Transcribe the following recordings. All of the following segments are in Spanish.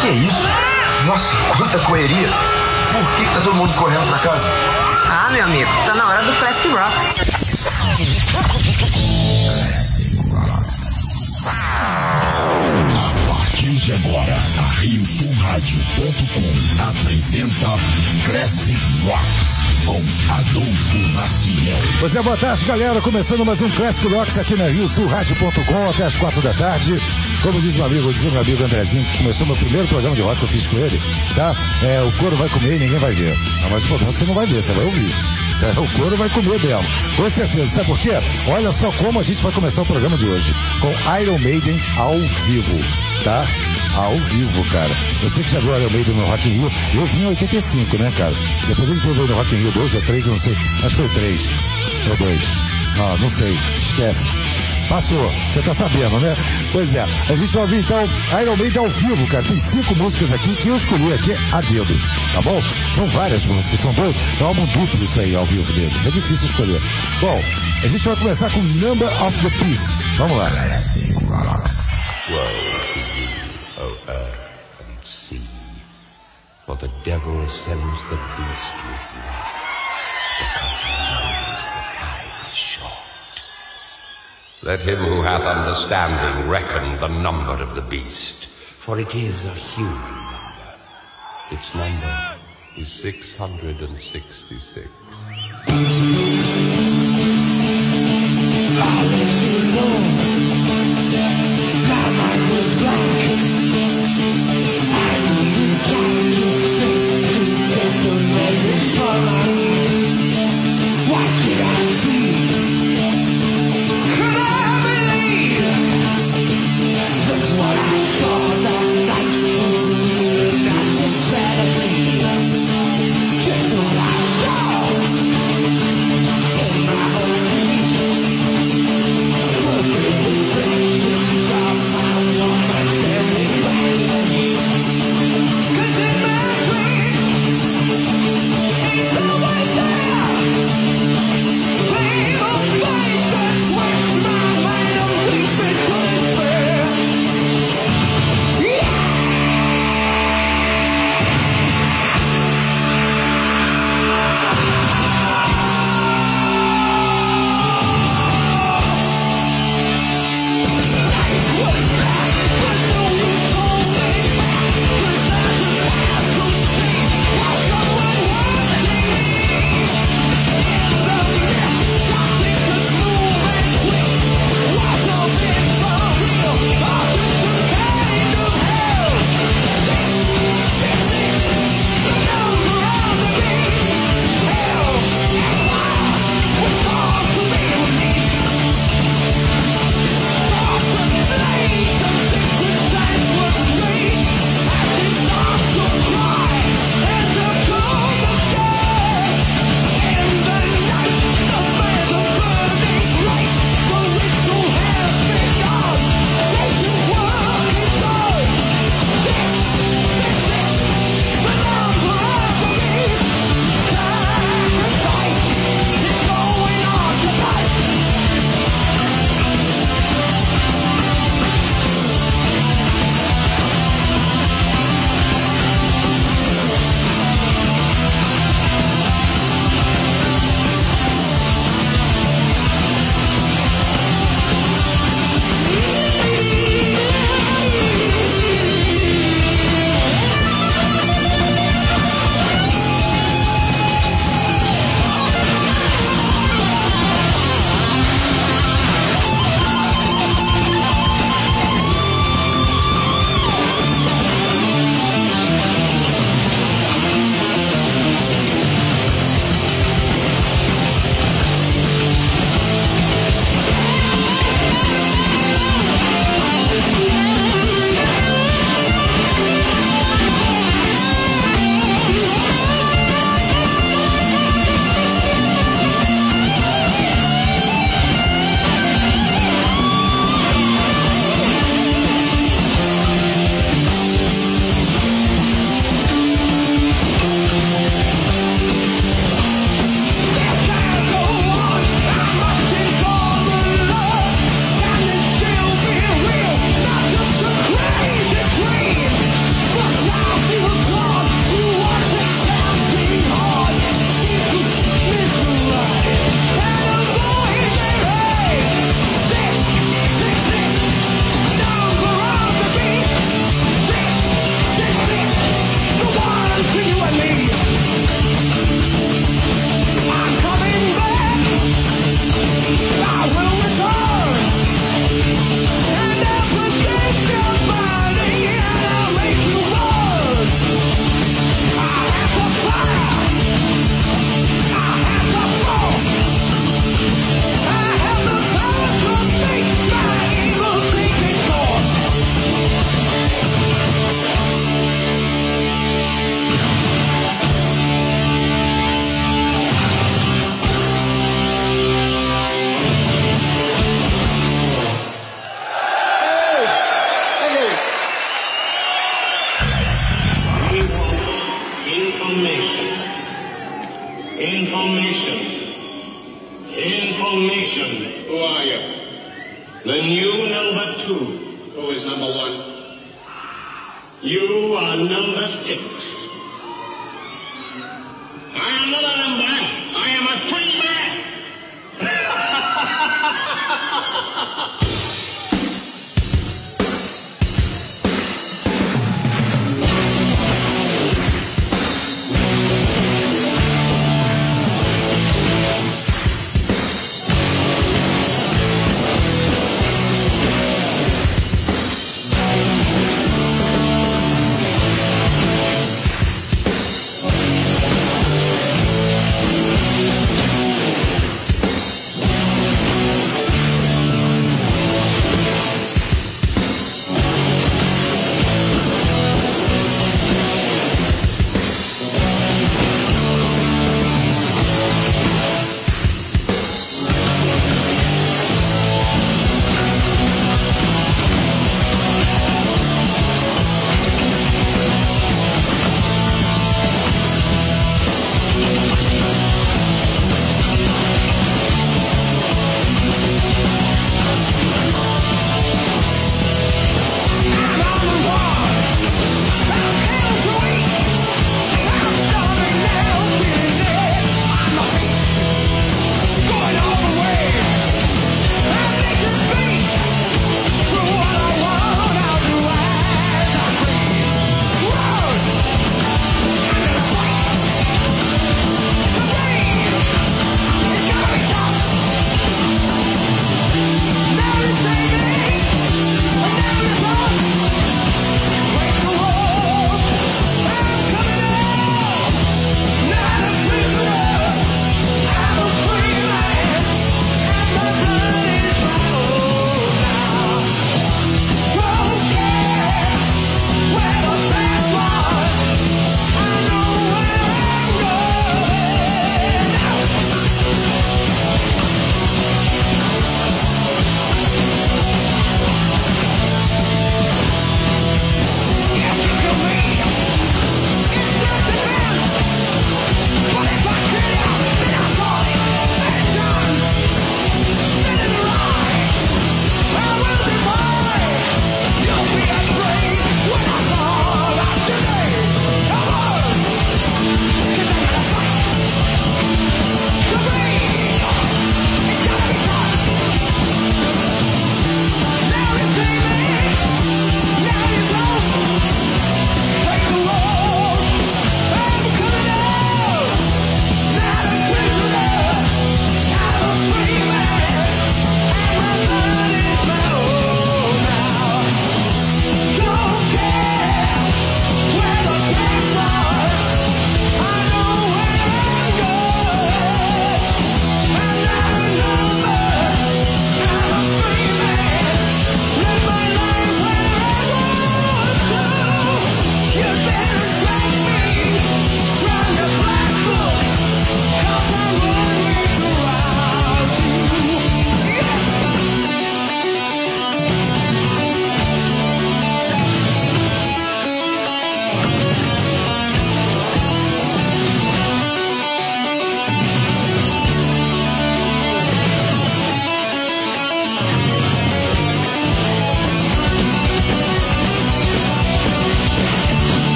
Que é isso? Nossa, quanta correria. Por que tá todo mundo correndo pra casa? Ah, meu amigo, tá na hora do Classic Rocks. A partir de agora, a RioSulRádio.com apresenta Classic Rocks com Adolfo Maciel. Pois é, boa tarde, galera. Começando mais um Classic Rocks aqui na RioSulRádio.com até as 4 da tarde. Como diz meu amigo Andrezinho, que começou meu primeiro programa de rock que eu fiz com ele, tá? O couro vai comer e ninguém vai ver. Mas você não vai ver, você vai ouvir. O couro vai comer mesmo, com certeza. Sabe por quê? Olha só como a gente vai começar o programa de hoje, com Iron Maiden ao vivo, tá? Ao vivo, cara. Você que já viu Iron Maiden no Rock in Rio, eu vim em 85, né, cara? Depois ele teve no Rock in Rio 2 ou 3, eu não sei, acho que foi 3 ou 2. Não sei, esquece. Passou, você tá sabendo, né? Pois é, a gente vai ouvir então Iron Maiden ao vivo, cara. Tem 5 músicas aqui que eu escolhi aqui a dedo, tá bom? São várias músicas, são dois, é um álbum duplo isso aí ao vivo dele. É difícil escolher. Bom, a gente vai começar com Number of the Beast. Vamos lá. Classic Rocks. Woe to you, O earth and sea, for the devil sends the beast with wrath, because he knows the time is short. Let him who hath understanding reckon the number of the beast, for it is a human number. Its number is 666. I lived too long. My mind was blank. I needed time to think, to get the memories from my mind. What did I see? Could I believe that what I saw that night was real and not just fantasy? Just what I saw. all nation, who are you? The new number 2. Who is number 1? You are number 6. I am not a number. I am a free man.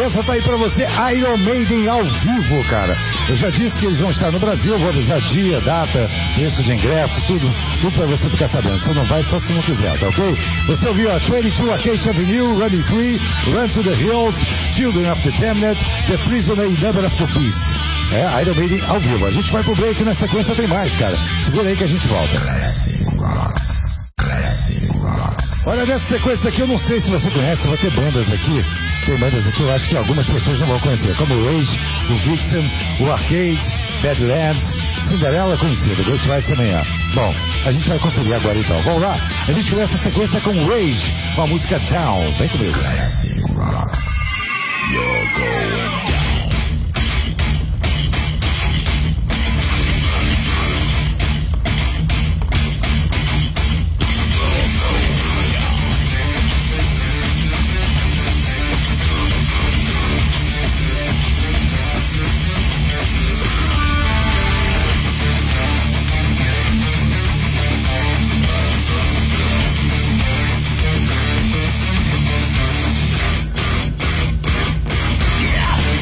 beleza? Tá aí pra você Iron Maiden ao vivo, cara. Eu já disse que eles vão estar no Brasil, vou avisar dia, data, preço de ingressos, tudo pra você ficar sabendo. Você não vai só se não quiser, tá ok? Você ouviu a 22 Acacia Avenue, Running Free, Run to the Hills, Children of the Damned, The Prisoner e Number of the Beast. É, Iron Maiden ao vivo. A gente vai pro break e na sequência tem mais, cara. Segura aí que a gente volta. Olha, nessa sequência aqui, eu não sei se você conhece, vai ter bandas aqui. Tem bandas aqui, eu acho que algumas pessoas não vão conhecer, como o Rage, o Vixen, o Arcade, Badlands, Cinderella conhecido, Great Vice também é. Bom, a gente vai conferir agora então. Vamos lá? A gente começa a sequência com Rage, com a música Down. Vem comigo. You're going down. Yeah.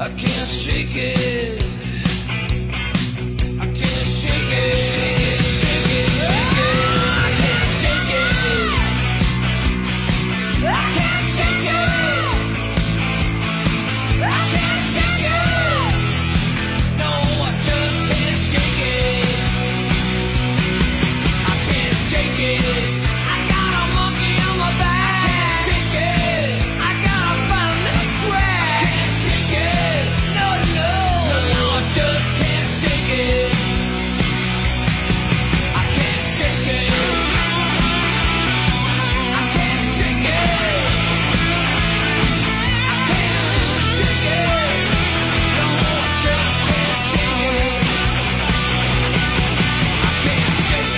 I can't shake it. I can't shake it. Shake it, shake it, shake it. I can't shake it. I can't shake it. I can't shake it. No, I just can't shake it. I can't shake it. I got a monkey on my back. Can't shake it. I gotta find a little track. Can't shake it. No, no, no, no, I just can't shake it. I can't shake it. I can't shake it. I can't shake it. No, I just can't shake it. I can't shake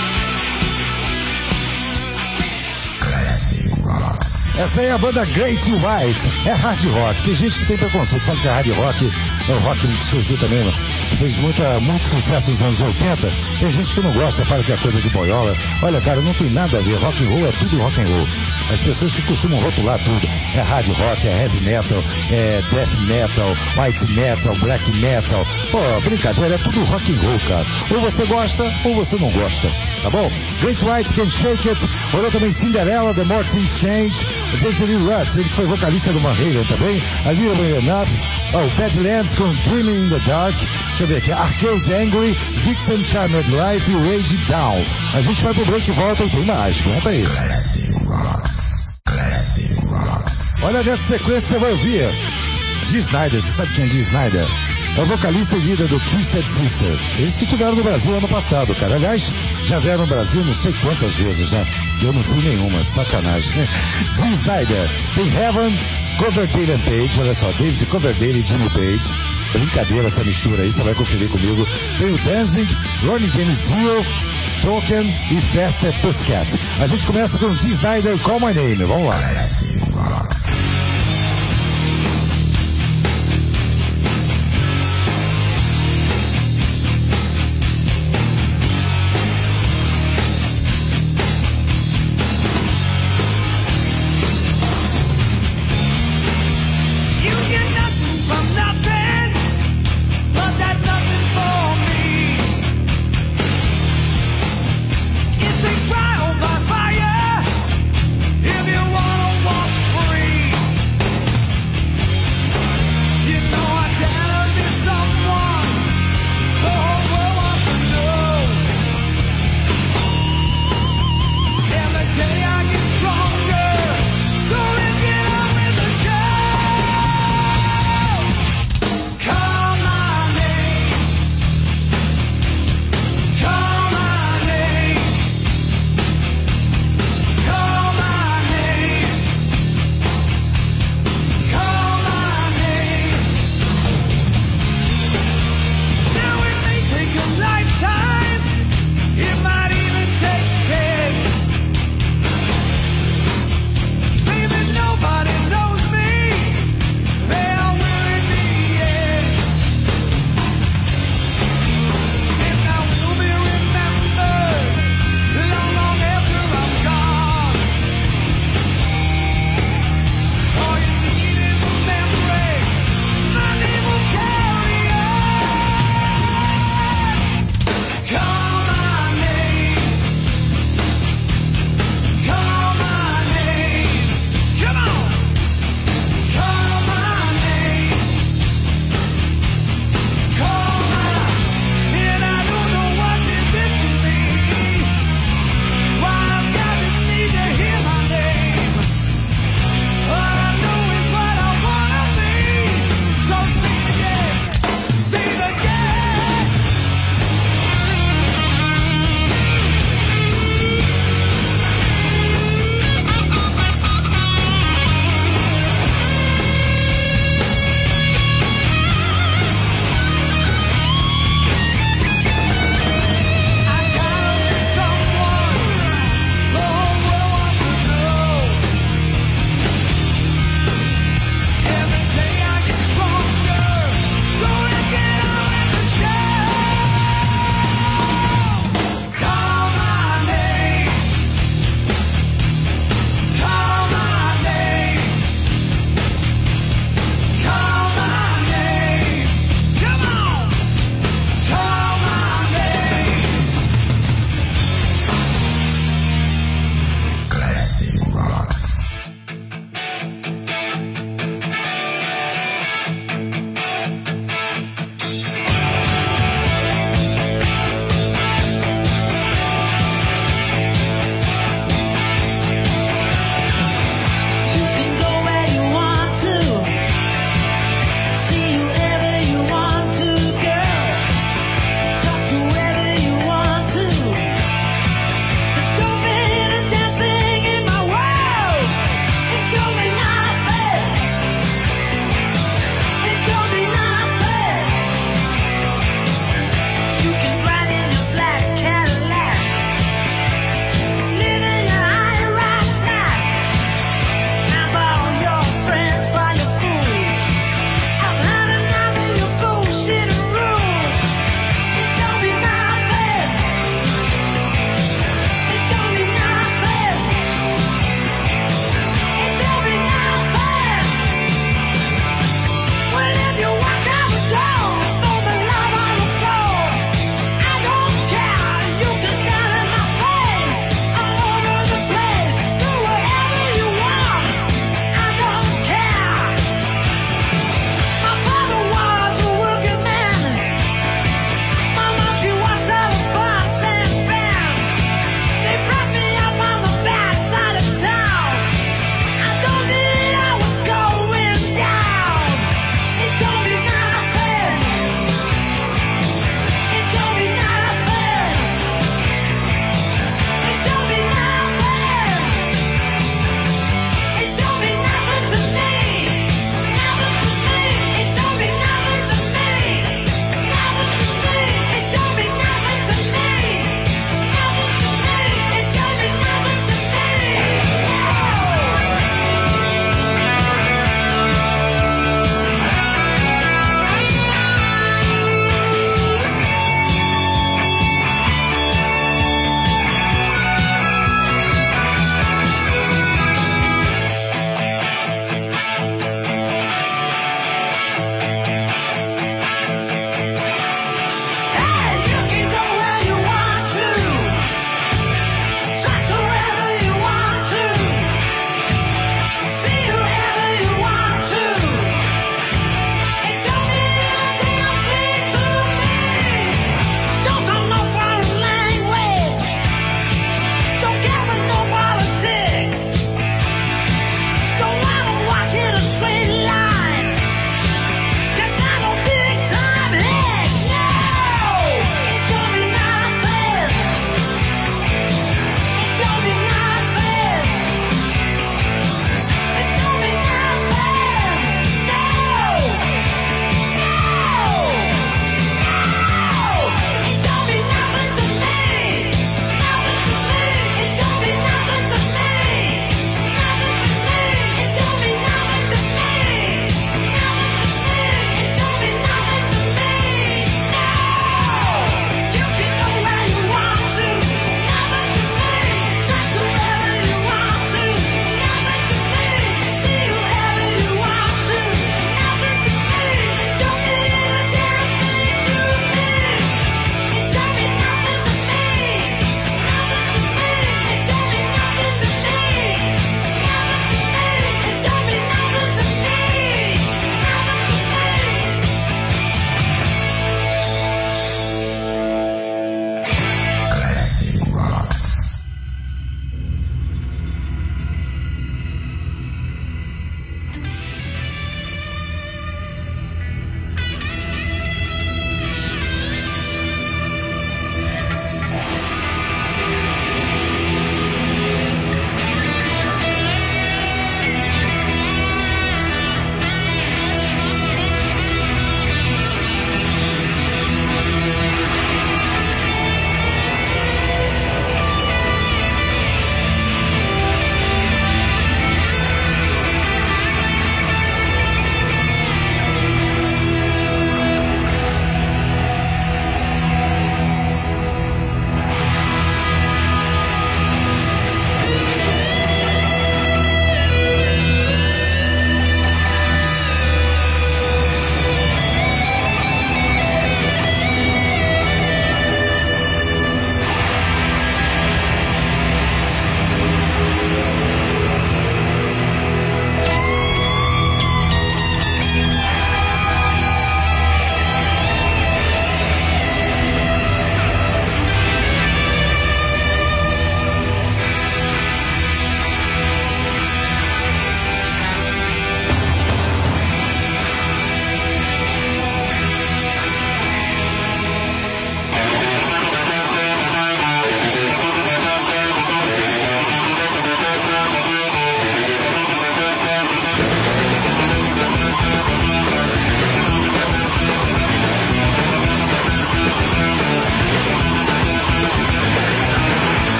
it. Essa aí é a banda Great White. É hard rock. Tem gente que tem preconceito, fala que é hard rock. É o rock que surgiu também, fez muito sucesso nos anos 80. Tem gente que não gosta, fala que é coisa de boiola. Olha, cara, não tem nada a ver. Rock and roll é tudo rock and roll. As pessoas que costumam rotular tudo. É hard rock, é heavy metal, é death metal, white metal, black metal. Pô, brincadeira, é tudo rock and roll, cara. Ou você gosta, ou você não gosta. Tá bom? Great White, Can't Shake It. Olhou também Cinderella, The More Things Change. Victory Ruts, ele que foi vocalista do Van Halen também. A Little Bit Enough. Oh, Badlands com Dreaming in the Dark. Deixa eu ver aqui. Arcade Angry, Vixen Charmed Life e Rage Down. A gente vai pro break e volta e tem mais. Conta aí. Olha, nessa sequência você vai ouvir Dee Snider. Você sabe quem é Dee Snider? É o vocalista e líder do Twisted Sister. Eles que estiveram no Brasil ano passado, cara. Aliás, já vieram no Brasil não sei quantas vezes, né? Eu não fui nenhuma, sacanagem. Dee Snider, tem Heaven, Coverdale and Page. Olha só, David Coverdale e Jimmy Page. Brincadeira essa mistura aí, você vai conferir comigo. Tem o Danzig, Ronnie James Dio, Token e Faster Pussycat. A gente começa com Dee Snider, Call My Name. Vamos lá. Trial by fire if you wanna walk free.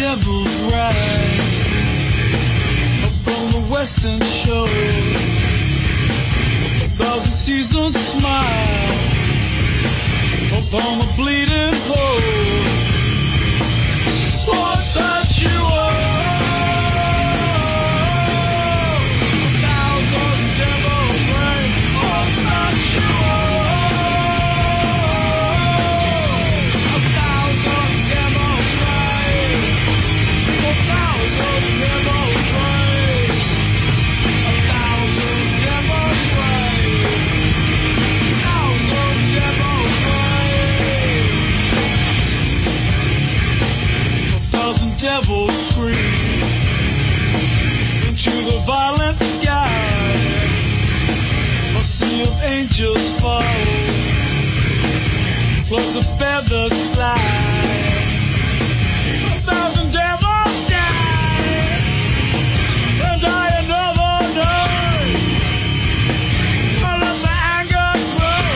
devil's ride upon the western shore. 1,000 seasons smile upon the bleeding pole. What's that you are? 1,000 devils rain. What's that you are? 1,000 devils rain. 1,000 devils rain. 1,000 devils rain. 1,000 devils rain. 1,000 devils scream into the violent sky. A sea of angels fall, floods of feathers fly. 1,000 devils die, and die another day. But let the anger grow,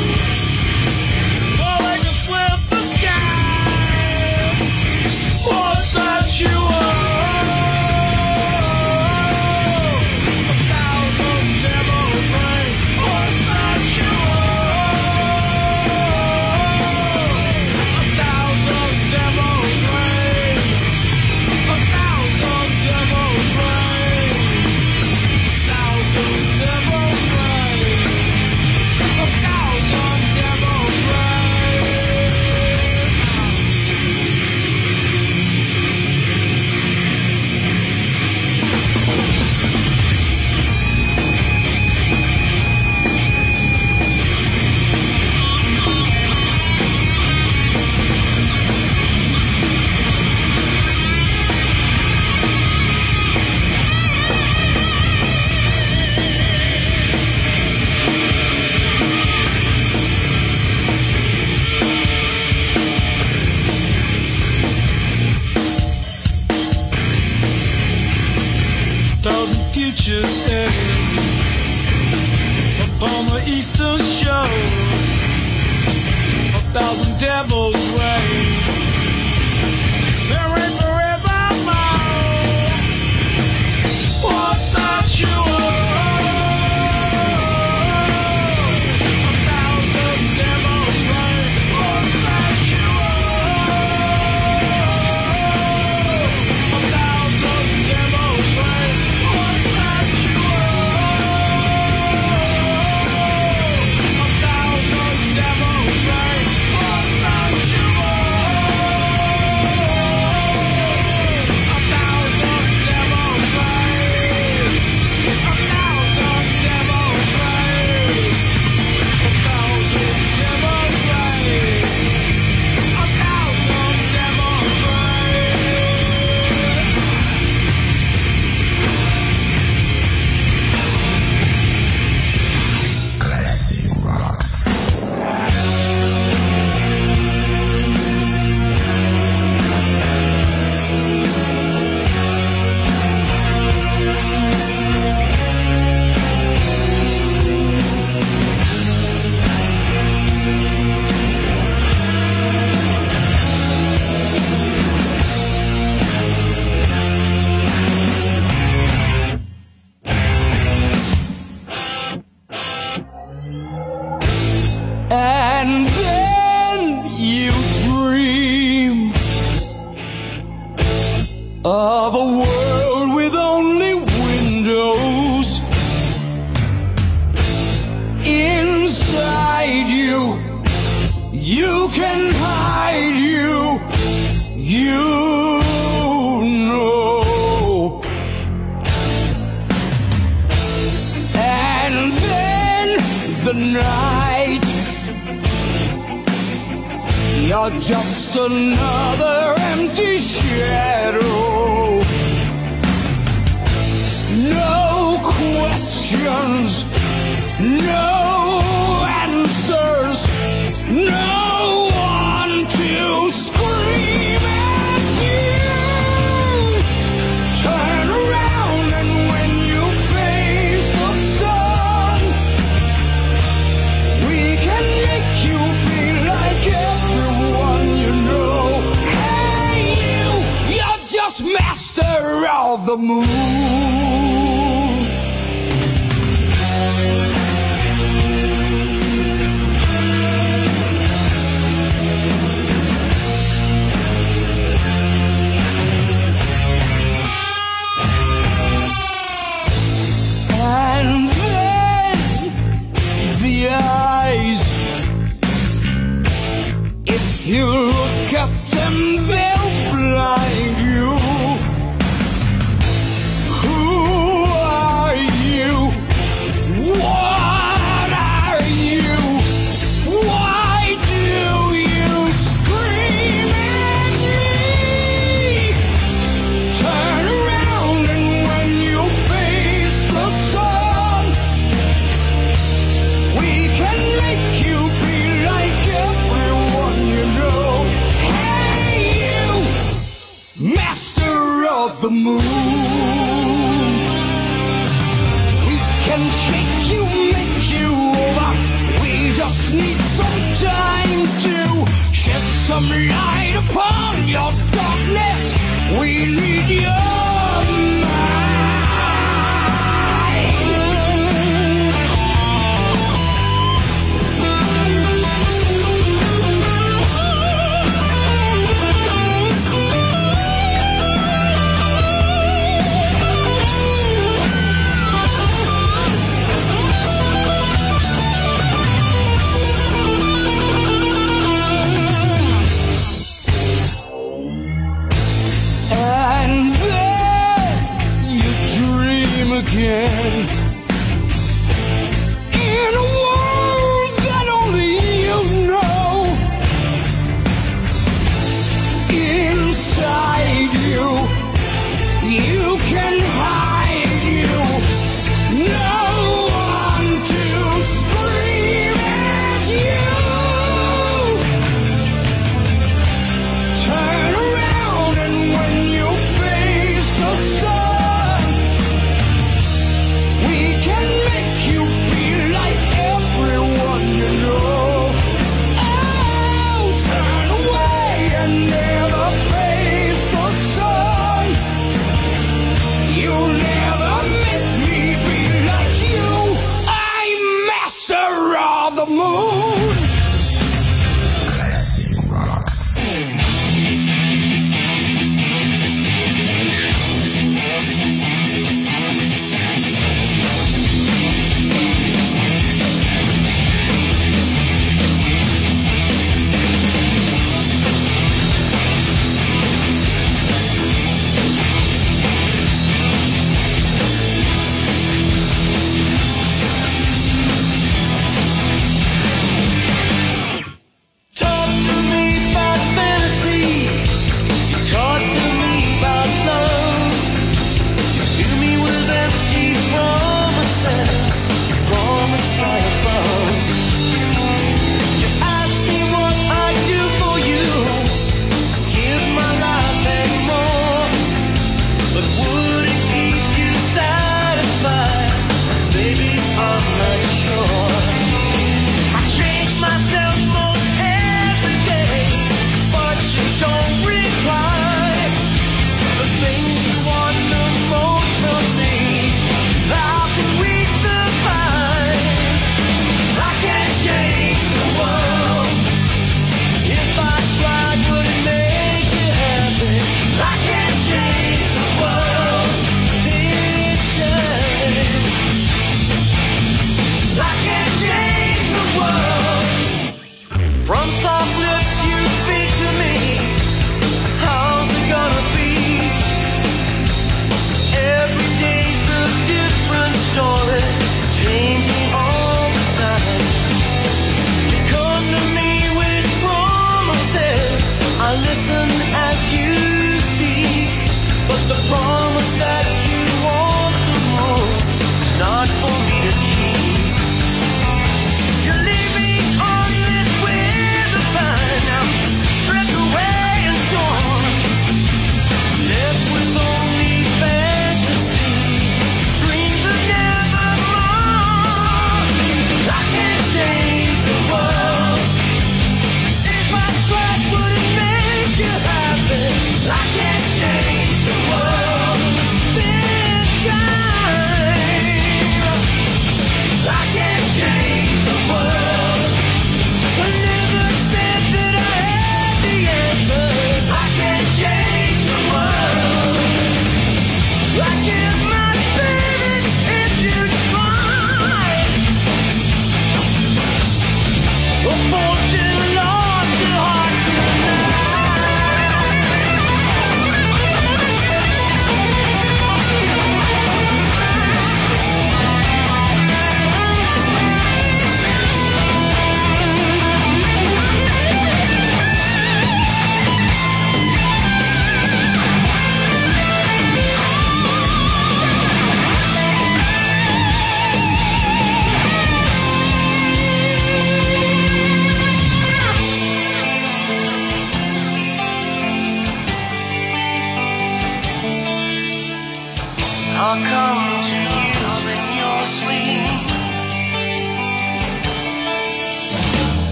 all they can split the sky. What's that you are? 1,000 devils rain. What's that you are? 1,000 devils rain. 1,000 devils rain. 1,000 devils rain. 1,000 devils rain. Thousand futures end upon the eastern shores. 1,000 devils reign. There ain't forevermore. What's that you are? 1,000 devils reign. What's that you are? 1,000 devils reign. What's that you are? 1,000 devils reign. What's that you of a world with only windows. Inside you, you can hide you know. And then the night, you're just another empty shadow. No questions, no answers, no one to scream at you. Turn around and when you face the sun, we can make you be like everyone you know. Hey, you're the moon. And then the eyes, if you look at them, they'll blind you. Who are you? What are you? Why do you scream at me? Turn around and when you face the sun, we can make you be like everyone you know. Hey you, master of the moon, we can shake you, make you over. We just need some time to shed some light upon your darkness. We need your again in a world that only you know. Inside you, you can hide you. No one to scream at you. Turn around and when you face the sun, we can make you be like everyone you know. Oh, turn away and never face the sun. You'll never make me be like you. I'm master of the moon. Classic Rocks.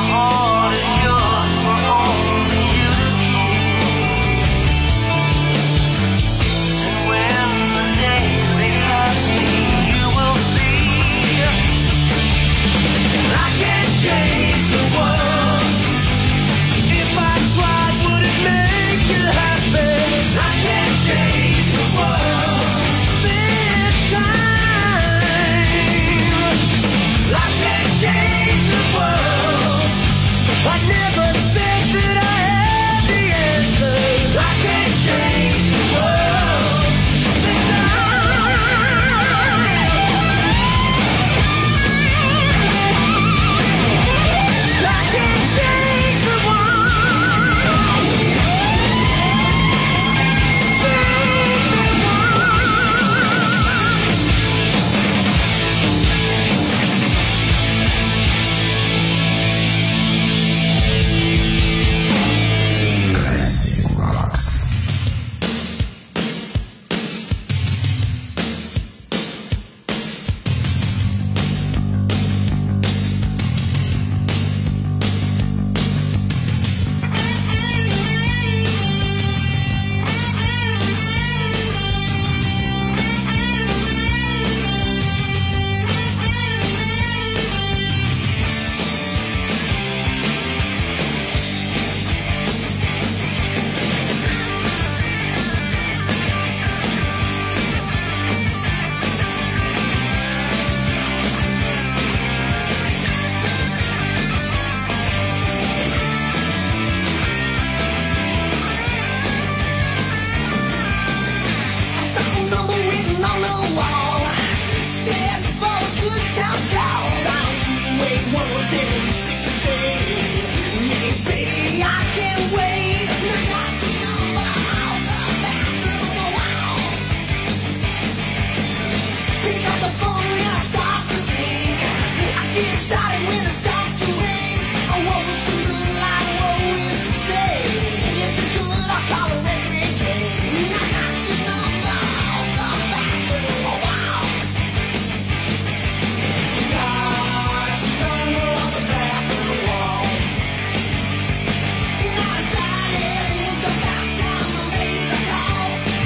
heart is yours for only you to keep. And when the days they pass me, you will see I can't change the world. If I tried, would it make you happy? I can't change the world this time. I can't change the world. I never said that I had the answers. I can't change the world this time. I can't change the world. Change the Classic Rocks. Some number written on the wall said for a good time call. 928-117-668. Hey, baby, I can't wait. I got to know my house, the bathroom, the wall. Pick up the phone and I start to think. I get excited when it starts to ring. I want it to look like what we say. If it's good, I'll call it every day. I got to know my house, the bathroom, the wall. Got to know the bathroom, the wall. And I decided it was about time I made the call.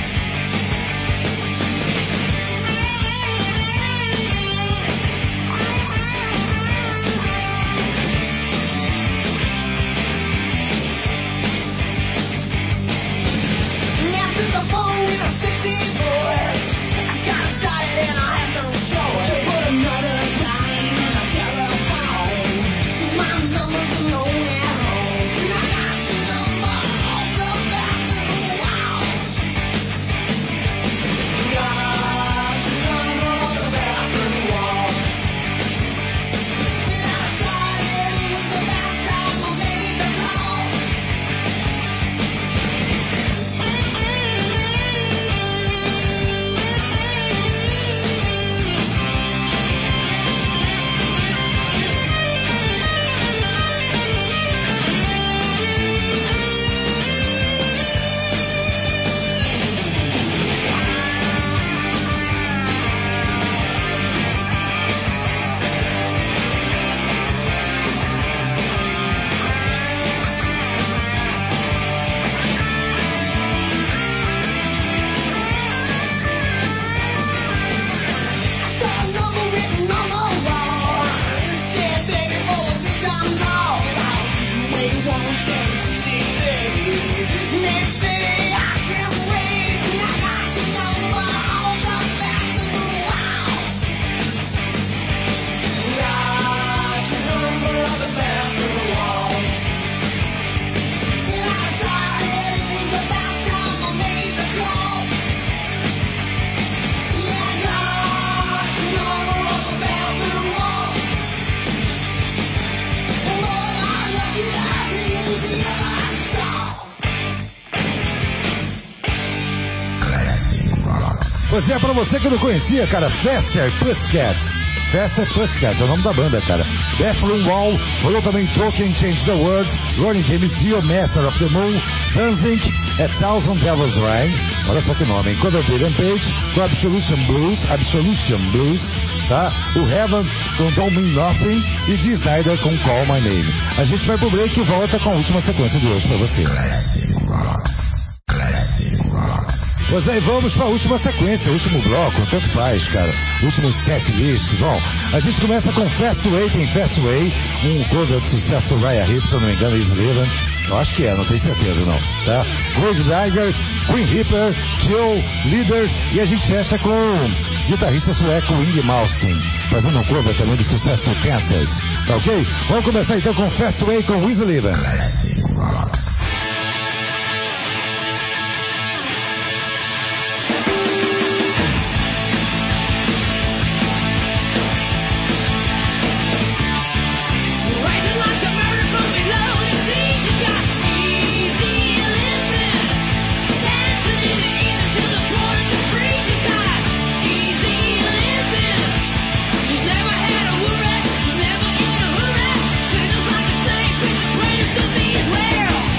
Now to the phone with a sexy voice. I got excited and I had no choice. Put another dime in a telephone. 'Cause my number's alone at home. And I got your number off the bathroom wall. Got your number off the bathroom wall. And I decided it was about time I made the call. I saw a number written on the wall. It said, baby, for a good time call. 928-117-668. Hey, baby, I can't wait. And I got your number off the bathroom wall. Got your number off the bathroom wall. And I decided it was about time I made the call. Yeah, I got your number off the bathroom wall. Lord, I love you, I didn't lose you, I saw. Classic Rocks. Pois é, pra você que não conhecia, cara, Faster Pussycat. Faster Pussycat é o nome da banda, cara. Bathroom Wall, rolou também Tolkien, Change the World, Ronnie James Dio, Master of the Moon, Danzig, A Thousand Devils Rang, olha só que nome, hein? Cover Dylan Page, com Absolution Blues, tá? O Heaven com Don't Mean Nothing e Dee Snider com Call My Name. A gente vai pro break e volta com a última sequência de hoje pra você. Classic Rocks. Classic Rocks. Pois aí, vamos pra última sequência, último bloco, tanto faz, cara. Último set list. Bom, a gente começa com Fast Way, tem Fast Way, um cover de sucesso do Ryan Hipp, se eu não me engano, Easy Living. Eu acho que é, não tenho certeza não, tá? Grave Digger, Queen Reaper, Kill, Leader, e a gente fecha com o guitarrista sueco Inge Malmsteen, fazendo um cover também do sucesso do Kansas, tá ok? Vamos começar então com Fast Way com Easy Living. Classic Rocks. Never in a hurry, strangers like a snake, pretty to these well.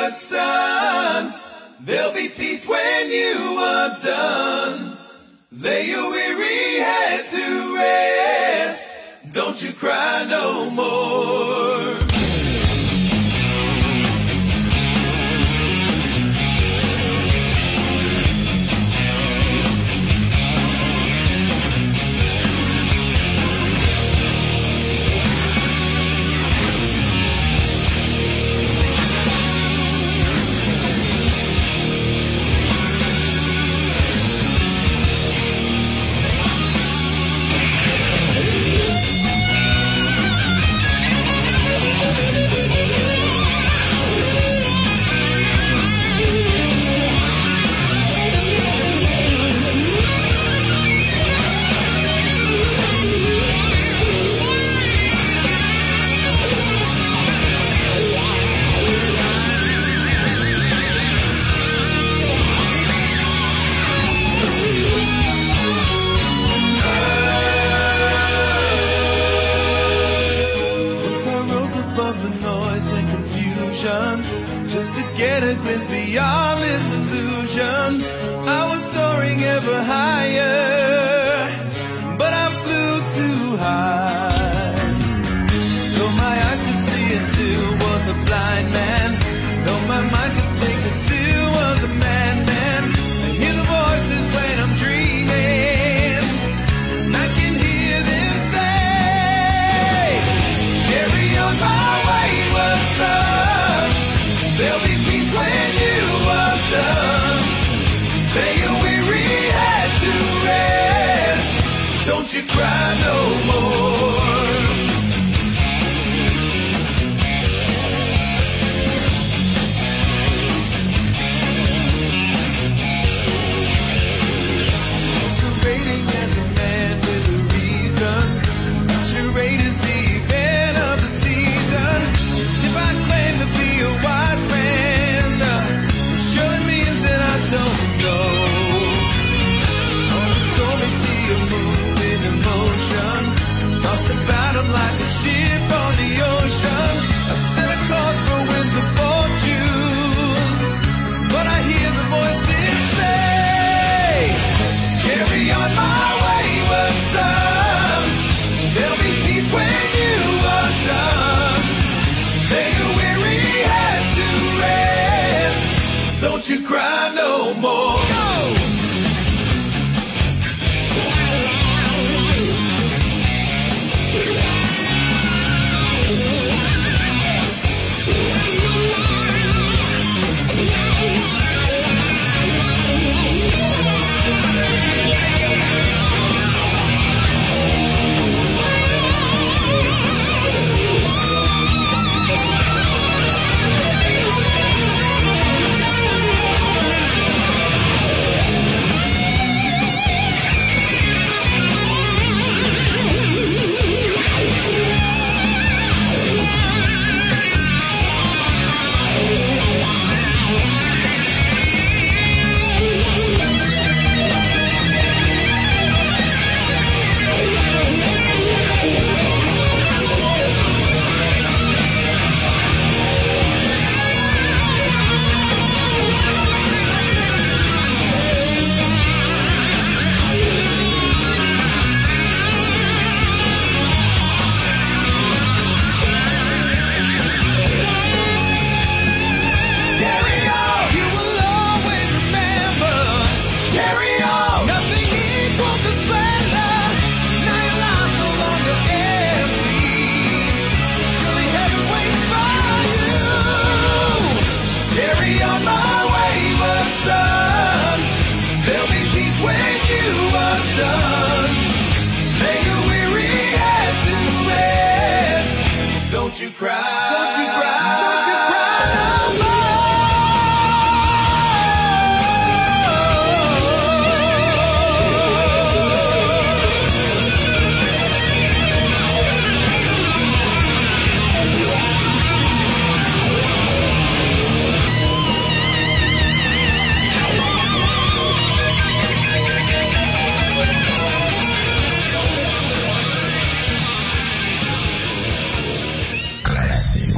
but son, there'll be peace when you are done. Lay your weary head to rest. Don't you cry no more. Just to get a glimpse beyond this illusion, I was soaring ever higher, but I flew too high. Though my eyes could see, I still was a blind man. Though my mind could think, I still was a madman. I hear the voices when I'm dreaming, and I can hear them say, carry on my wayward son. There'll be peace when you are done. Lay your weary head to rest. Don't you cry no more. Masquerading as a man with a reason. Charade is the event of the season. If I claim to be a wise man, it surely means that I don't know. On the stormy sea of moving emotion, tossed about him like a ship on the ocean. I set a course for winds of fortune, but I hear the voices say, carry on my wayward son. There'll be peace when you are done. Lay your weary head to rest. Don't you cry no more. Go! Don't you cry, don't you cry, don't you cry no more. Classic.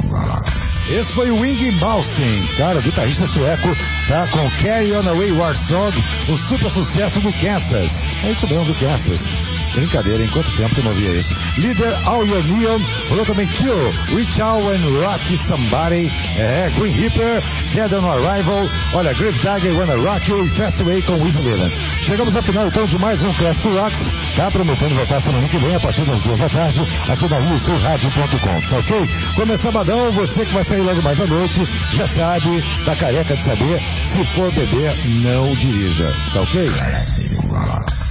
Esse foi o Yngwie Malmsteen, cara, guitarrista sueco, tá? Com Carry On a Wayward Song, o super sucesso do Kansas. É isso mesmo, do Kansas. Brincadeira, em quanto tempo que eu não via isso. Líder All Your Neon, rolou também Kill, Reach Out and Rock Somebody, Green Reaper, Dead on Arrival, olha, Grave Dagger, Wanna Rock You e Fastway com Weasel Leland. Chegamos ao final então de mais um Classic Rocks, tá? Prometendo voltar semana que vem a partir das 2 da tarde, aqui na RioSulRádio.com, tá ok? Começar sabadão, você que vai sair logo mais à noite, já sabe, tá careca de saber, se for beber, não dirija, tá ok? Classic Rocks.